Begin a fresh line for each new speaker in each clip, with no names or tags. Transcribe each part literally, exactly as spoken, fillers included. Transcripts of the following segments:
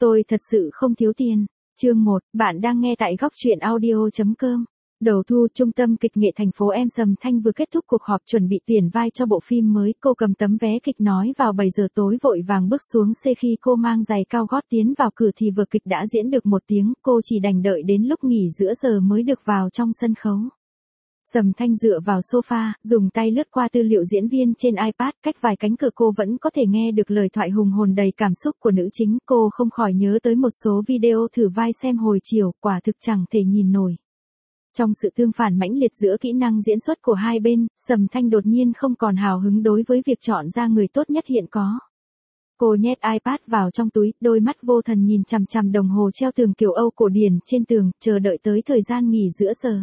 Tôi thật sự không thiếu tiền. Chương một, bạn đang nghe tại góc truyện audio chấm com. Đầu thu, Trung tâm Kịch nghệ thành phố Em Sầm Thanh vừa kết thúc cuộc họp chuẩn bị tuyển vai cho bộ phim mới. Cô cầm tấm vé kịch nói vào bảy giờ tối vội vàng bước xuống xe. Khi cô mang giày cao gót tiến vào cửa thì vở kịch đã diễn được một tiếng. Cô chỉ đành đợi đến lúc nghỉ giữa giờ mới được vào trong sân khấu. Sầm Thanh dựa vào sofa, dùng tay lướt qua tư liệu diễn viên trên iPad. Cách vài cánh cửa cô vẫn có thể nghe được lời thoại hùng hồn đầy cảm xúc của nữ chính. Cô không khỏi nhớ tới một số video thử vai xem hồi chiều, quả thực chẳng thể nhìn nổi. Trong sự tương phản mãnh liệt giữa kỹ năng diễn xuất của hai bên, Sầm Thanh đột nhiên không còn hào hứng đối với việc chọn ra người tốt nhất hiện có. Cô nhét iPad vào trong túi, đôi mắt vô thần nhìn chằm chằm đồng hồ treo tường kiểu Âu cổ điển trên tường, chờ đợi tới thời gian nghỉ giữa giờ.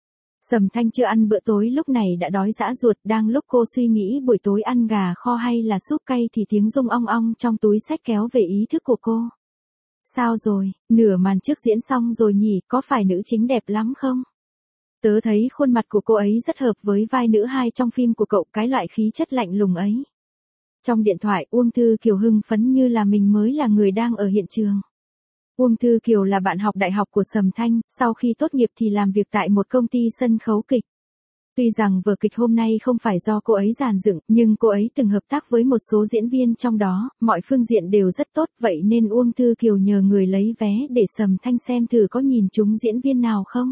Sầm Thanh chưa ăn bữa tối lúc này đã đói dã ruột. Đang lúc cô suy nghĩ buổi tối ăn gà kho hay là súp cay thì tiếng rung ong ong trong túi xách kéo về ý thức của cô. Sao rồi, nửa màn trước diễn xong rồi nhỉ, có phải nữ chính đẹp lắm không? Tớ thấy khuôn mặt của cô ấy rất hợp với vai nữ hai trong phim của cậu, cái loại khí chất lạnh lùng ấy. Trong điện thoại, Uông Thư Kiều hưng phấn như là mình mới là người đang ở hiện trường. Uông Thư Kiều là bạn học đại học của Sầm Thanh, sau khi tốt nghiệp thì làm việc tại một công ty sân khấu kịch. Tuy rằng vở kịch hôm nay không phải do cô ấy dàn dựng, nhưng cô ấy từng hợp tác với một số diễn viên trong đó, mọi phương diện đều rất tốt, vậy nên Uông Thư Kiều nhờ người lấy vé để Sầm Thanh xem thử có nhìn trúng diễn viên nào không.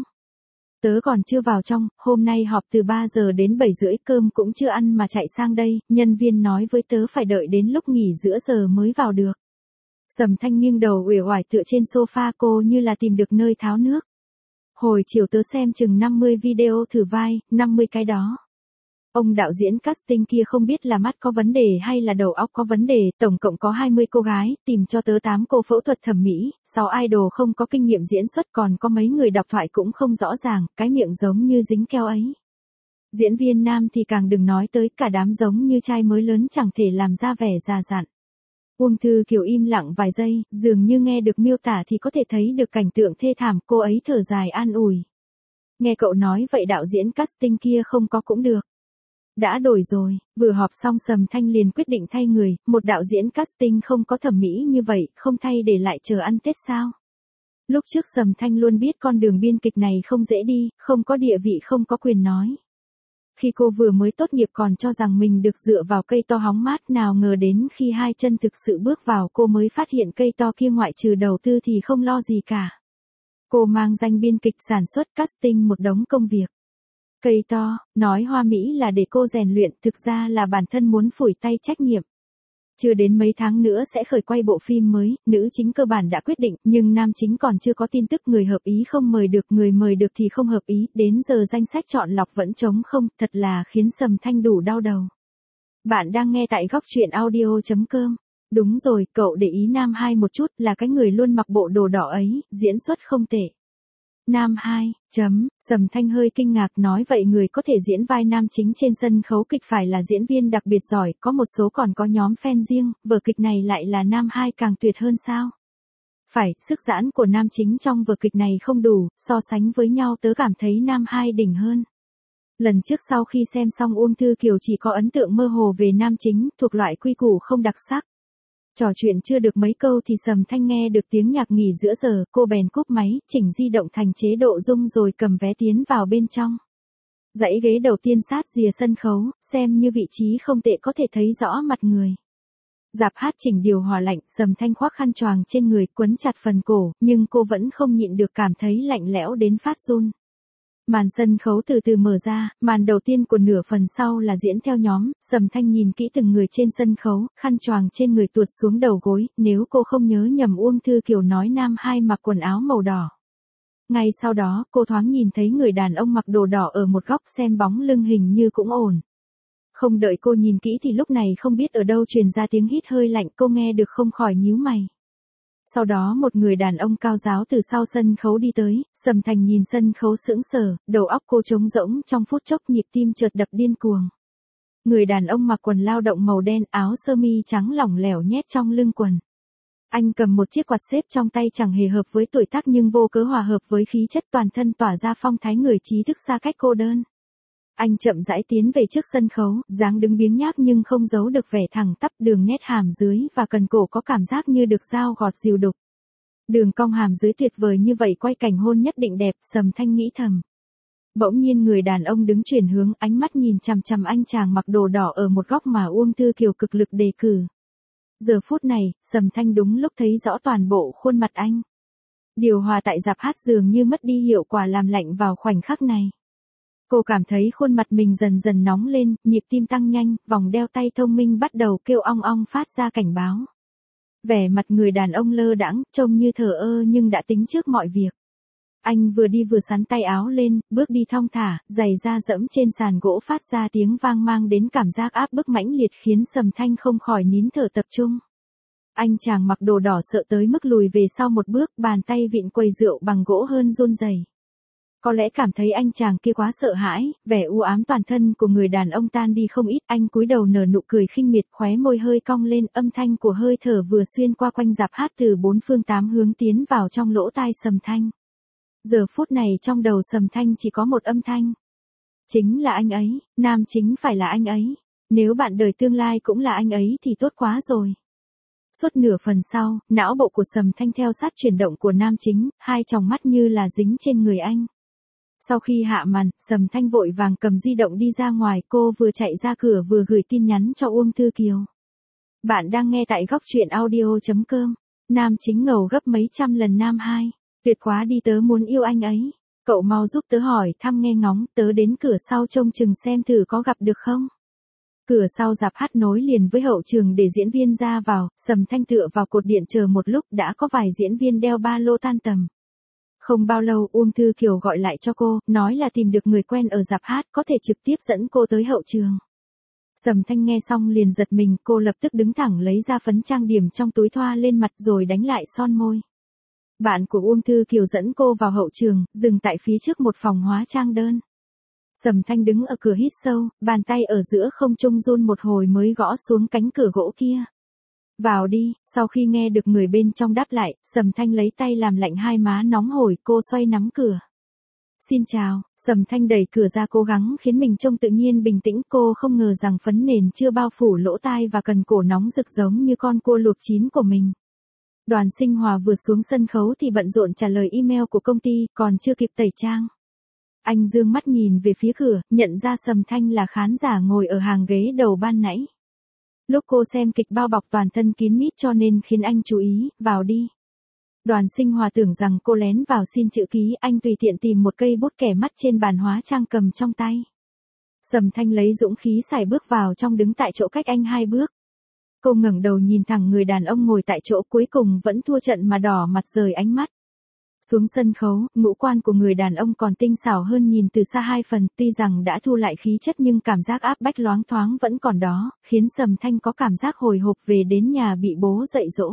Tớ còn chưa vào trong, hôm nay họp từ ba giờ đến bảy rưỡi, cơm cũng chưa ăn mà chạy sang đây, nhân viên nói với tớ phải đợi đến lúc nghỉ giữa giờ mới vào được. Sầm Thanh nghiêng đầu uể oải tựa trên sofa, cô như là tìm được nơi tháo nước. Hồi chiều tớ xem chừng năm mươi video thử vai, năm mươi cái đó. Ông đạo diễn casting kia không biết là mắt có vấn đề hay là đầu óc có vấn đề, tổng cộng có hai mươi cô gái, tìm cho tớ tám cô phẫu thuật thẩm mỹ, sáu idol không có kinh nghiệm diễn xuất, còn có mấy người đọc thoại cũng không rõ ràng, cái miệng giống như dính keo ấy. Diễn viên nam thì càng đừng nói tới, cả đám giống như trai mới lớn chẳng thể làm ra vẻ già dặn. Uông Thư Kiều im lặng vài giây, dường như nghe được miêu tả thì có thể thấy được cảnh tượng thê thảm, cô ấy thở dài an ủi. Nghe cậu nói vậy đạo diễn casting kia không có cũng được. Đã đổi rồi, vừa họp xong Sầm Thanh liền quyết định thay người, một đạo diễn casting không có thẩm mỹ như vậy, không thay để lại chờ ăn Tết sao? Lúc trước Sầm Thanh luôn biết con đường biên kịch này không dễ đi, không có địa vị không có quyền nói. Khi cô vừa mới tốt nghiệp còn cho rằng mình được dựa vào cây to hóng mát, nào ngờ đến khi hai chân thực sự bước vào cô mới phát hiện cây to kia ngoại trừ đầu tư thì không lo gì cả. Cô mang danh biên kịch, sản xuất, casting một đống công việc. Cây to, nói hoa mỹ là để cô rèn luyện, thực ra là bản thân muốn phủi tay trách nhiệm. Chưa đến mấy tháng nữa sẽ khởi quay bộ phim mới, nữ chính cơ bản đã quyết định, nhưng nam chính còn chưa có tin tức, người hợp ý không mời được, người mời được thì không hợp ý, đến giờ danh sách chọn lọc vẫn trống không, thật là khiến Sầm Thanh đủ đau đầu. Bạn đang nghe tại góc truyện audio chấm com. Đúng rồi, cậu để ý nam hai một chút, là cái người luôn mặc bộ đồ đỏ ấy, diễn xuất không tệ. Nam hai, chấm, Sầm Thanh hơi kinh ngạc, nói vậy người có thể diễn vai nam chính trên sân khấu kịch phải là diễn viên đặc biệt giỏi, có một số còn có nhóm fan riêng, vở kịch này lại là nam hai càng tuyệt hơn sao? Phải, sức giãn của nam chính trong vở kịch này không đủ, so sánh với nhau tớ cảm thấy nam hai đỉnh hơn. Lần trước sau khi xem xong Uông Thư Kiều chỉ có ấn tượng mơ hồ về nam chính, thuộc loại quy củ không đặc sắc. Trò chuyện chưa được mấy câu thì Sầm Thanh nghe được tiếng nhạc nghỉ giữa giờ, cô bèn cúp máy, chỉnh di động thành chế độ rung rồi cầm vé tiến vào bên trong. Dãy ghế đầu tiên sát rìa sân khấu, xem như vị trí không tệ, có thể thấy rõ mặt người. Dạp hát chỉnh điều hòa lạnh, Sầm Thanh khoác khăn choàng trên người, quấn chặt phần cổ, nhưng cô vẫn không nhịn được cảm thấy lạnh lẽo đến phát run. Màn sân khấu từ từ mở ra, màn đầu tiên của nửa phần sau là diễn theo nhóm, Sầm Thanh nhìn kỹ từng người trên sân khấu, khăn choàng trên người tuột xuống đầu gối, nếu cô không nhớ nhầm Uông Thư Kiều nói nam hai mặc quần áo màu đỏ. Ngay sau đó, cô thoáng nhìn thấy người đàn ông mặc đồ đỏ ở một góc, xem bóng lưng hình như cũng ổn. Không đợi cô nhìn kỹ thì lúc này không biết ở đâu truyền ra tiếng hít hơi lạnh, cô nghe được không khỏi nhíu mày. Sau đó một người đàn ông cao ráo từ sau sân khấu đi tới, Sầm Thanh nhìn sân khấu sững sờ, đầu óc cô trống rỗng, trong phút chốc nhịp tim chợt đập điên cuồng. Người đàn ông mặc quần lao động màu đen, áo sơ mi trắng lỏng lẻo nhét trong lưng quần. Anh cầm một chiếc quạt xếp trong tay, chẳng hề hợp với tuổi tác nhưng vô cớ hòa hợp với khí chất, toàn thân tỏa ra phong thái người trí thức xa cách cô đơn. Anh chậm rãi tiến về trước sân khấu, dáng đứng biếng nhác nhưng không giấu được vẻ thẳng tắp, đường nét hàm dưới và cần cổ có cảm giác như được dao gọt dìu đục. Đường cong hàm dưới tuyệt vời như vậy quay cảnh hôn nhất định đẹp, Sầm Thanh nghĩ thầm. Bỗng nhiên người đàn ông đứng chuyển hướng, ánh mắt nhìn chằm chằm anh chàng mặc đồ đỏ ở một góc mà Uông Thư Kiều cực lực đề cử. Giờ phút này, Sầm Thanh đúng lúc thấy rõ toàn bộ khuôn mặt anh. Điều hòa tại rạp hát dường như mất đi hiệu quả làm lạnh vào khoảnh khắc này. Cô cảm thấy khuôn mặt mình dần dần nóng lên, nhịp tim tăng nhanh, vòng đeo tay thông minh bắt đầu kêu ong ong phát ra cảnh báo. Vẻ mặt người đàn ông lơ đãng, trông như thờ ơ nhưng đã tính trước mọi việc. Anh vừa đi vừa xắn tay áo lên, bước đi thong thả, giày da dẫm trên sàn gỗ phát ra tiếng vang mang đến cảm giác áp bức mãnh liệt khiến Sầm Thanh không khỏi nín thở tập trung. Anh chàng mặc đồ đỏ sợ tới mức lùi về sau một bước, bàn tay vịn quầy rượu bằng gỗ hơn run rẩy. Có lẽ cảm thấy anh chàng kia quá sợ hãi, vẻ u ám toàn thân của người đàn ông tan đi không ít, anh cúi đầu nở nụ cười khinh miệt, khóe môi hơi cong lên, âm thanh của hơi thở vừa xuyên qua quanh rạp hát từ bốn phương tám hướng tiến vào trong lỗ tai Sầm Thanh. Giờ phút này trong đầu Sầm Thanh chỉ có một âm thanh. Chính là anh ấy, nam chính phải là anh ấy. Nếu bạn đời tương lai cũng là anh ấy thì tốt quá rồi. Suốt nửa phần sau, não bộ của Sầm Thanh theo sát chuyển động của nam chính, hai tròng mắt như là dính trên người anh. Sau khi hạ màn, Sầm Thanh vội vàng cầm di động đi ra ngoài, cô vừa chạy ra cửa vừa gửi tin nhắn cho Uông Thư Kiều. Bạn đang nghe tại góc truyện audio chấm com. Nam chính ngầu gấp mấy trăm lần nam hai. Tuyệt quá đi, tớ muốn yêu anh ấy. Cậu mau giúp tớ hỏi thăm nghe ngóng, tớ đến cửa sau trông chừng xem thử có gặp được không. Cửa sau rạp hát nối liền với hậu trường để diễn viên ra vào, Sầm Thanh tựa vào cột điện chờ một lúc, đã có vài diễn viên đeo ba lô tan tầm. Không bao lâu Uông Thư Kiều gọi lại cho cô, nói là tìm được người quen ở rạp hát có thể trực tiếp dẫn cô tới hậu trường. Sầm Thanh nghe xong liền giật mình, cô lập tức đứng thẳng lấy ra phấn trang điểm trong túi thoa lên mặt rồi đánh lại son môi. Bạn của Uông Thư Kiều dẫn cô vào hậu trường, dừng tại phía trước một phòng hóa trang đơn. Sầm Thanh đứng ở cửa hít sâu, bàn tay ở giữa không trung run một hồi mới gõ xuống cánh cửa gỗ kia. Vào đi, sau khi nghe được người bên trong đáp lại, Sầm Thanh lấy tay làm lạnh hai má nóng hổi, cô xoay nắm cửa. Xin chào, Sầm Thanh đẩy cửa ra cố gắng khiến mình trông tự nhiên bình tĩnh, cô không ngờ rằng phấn nền chưa bao phủ lỗ tai và cần cổ nóng rực giống như con cua luộc chín của mình. Đoàn Sinh Hòa vừa xuống sân khấu thì bận rộn trả lời email của công ty, còn chưa kịp tẩy trang. Anh dương mắt nhìn về phía cửa, nhận ra Sầm Thanh là khán giả ngồi ở hàng ghế đầu ban nãy. Lúc cô xem kịch bao bọc toàn thân kín mít cho nên khiến anh chú ý, vào đi. Đoàn Sinh Hòa tưởng rằng cô lén vào xin chữ ký, anh tùy tiện tìm một cây bút kẻ mắt trên bàn hóa trang cầm trong tay. Sầm Thanh lấy dũng khí xài bước vào trong, đứng tại chỗ cách anh hai bước. Cô ngẩng đầu nhìn thẳng người đàn ông ngồi tại chỗ, cuối cùng vẫn thua trận mà đỏ mặt rời ánh mắt. Xuống sân khấu, ngũ quan của người đàn ông còn tinh xảo hơn nhìn từ xa hai phần, tuy rằng đã thu lại khí chất nhưng cảm giác áp bách loáng thoáng vẫn còn đó, khiến Sầm Thanh có cảm giác hồi hộp về đến nhà bị bố dạy dỗ.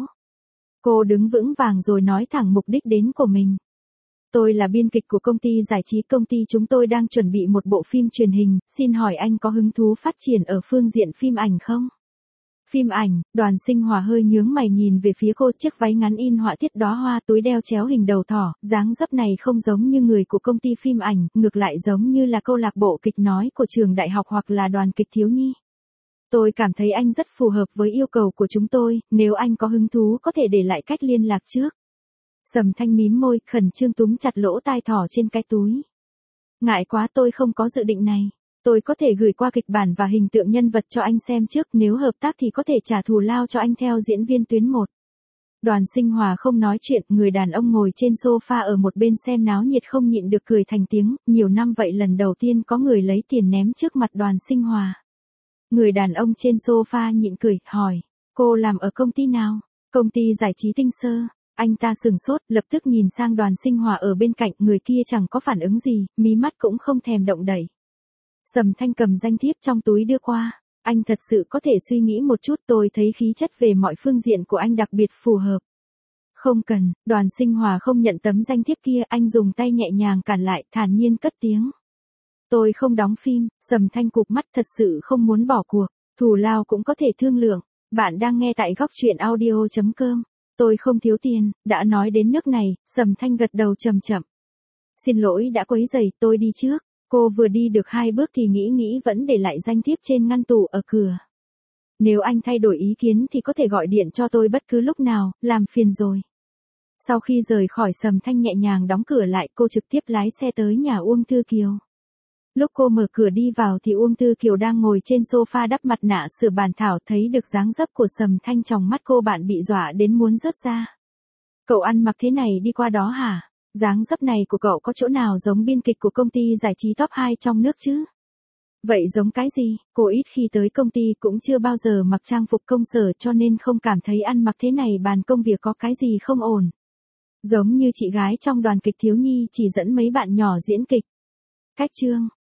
Cô đứng vững vàng rồi nói thẳng mục đích đến của mình. Tôi là biên kịch của công ty giải trí, công ty chúng tôi đang chuẩn bị một bộ phim truyền hình, xin hỏi anh có hứng thú phát triển ở phương diện phim ảnh không? Phim ảnh, Đoàn Sinh Hòa hơi nhướng mày nhìn về phía cô, chiếc váy ngắn in họa tiết đóa hoa, túi đeo chéo hình đầu thỏ, dáng dấp này không giống như người của công ty phim ảnh, ngược lại giống như là câu lạc bộ kịch nói của trường đại học hoặc là đoàn kịch thiếu nhi. Tôi cảm thấy anh rất phù hợp với yêu cầu của chúng tôi, nếu anh có hứng thú có thể để lại cách liên lạc trước. Sầm Thanh mím môi, khẩn trương túm chặt lỗ tai thỏ trên cái túi. Ngại quá, tôi không có dự định này. Tôi có thể gửi qua kịch bản và hình tượng nhân vật cho anh xem trước, nếu hợp tác thì có thể trả thù lao cho anh theo diễn viên tuyến một. Đoàn Sinh Hòa không nói chuyện, người đàn ông ngồi trên sofa ở một bên xem náo nhiệt không nhịn được cười thành tiếng, nhiều năm vậy lần đầu tiên có người lấy tiền ném trước mặt Đoàn Sinh Hòa. Người đàn ông trên sofa nhịn cười, hỏi, cô làm ở công ty nào? Công ty giải trí Tinh Sơ. Anh ta sừng sốt, lập tức nhìn sang Đoàn Sinh Hòa ở bên cạnh, người kia chẳng có phản ứng gì, mí mắt cũng không thèm động đậy. Sầm Thanh cầm danh thiếp trong túi đưa qua. Anh thật sự có thể suy nghĩ một chút, tôi thấy khí chất về mọi phương diện của anh đặc biệt phù hợp. Không cần, Đoàn Sinh Hòa không nhận tấm danh thiếp kia, anh dùng tay nhẹ nhàng cản lại, thản nhiên cất tiếng. Tôi không đóng phim. Sầm Thanh cụp mắt, thật sự không muốn bỏ cuộc, thù lao cũng có thể thương lượng. Bạn đang nghe tại góc truyện audio chấm com. Tôi không thiếu tiền, đã nói đến nước này, Sầm Thanh gật đầu chậm chậm. Xin lỗi đã quấy rầy, tôi đi trước. Cô vừa đi được hai bước thì nghĩ nghĩ vẫn để lại danh thiếp trên ngăn tủ ở cửa. Nếu anh thay đổi ý kiến thì có thể gọi điện cho tôi bất cứ lúc nào, làm phiền rồi. Sau khi rời khỏi Sầm Thanh nhẹ nhàng đóng cửa lại, cô trực tiếp lái xe tới nhà Uông Thư Kiều. Lúc cô mở cửa đi vào thì Uông Thư Kiều đang ngồi trên sofa đắp mặt nạ sửa bàn thảo, thấy được dáng dấp của Sầm Thanh trong mắt cô bạn bị dọa đến muốn rớt ra. Cậu ăn mặc thế này đi qua đó hả? Dáng dấp này của cậu có chỗ nào giống biên kịch của công ty giải trí top hai trong nước chứ? Vậy giống cái gì? Cô ít khi tới công ty cũng chưa bao giờ mặc trang phục công sở cho nên không cảm thấy ăn mặc thế này bàn công việc có cái gì không ổn. Giống như chị gái trong đoàn kịch thiếu nhi chỉ dẫn mấy bạn nhỏ diễn kịch. Cách chương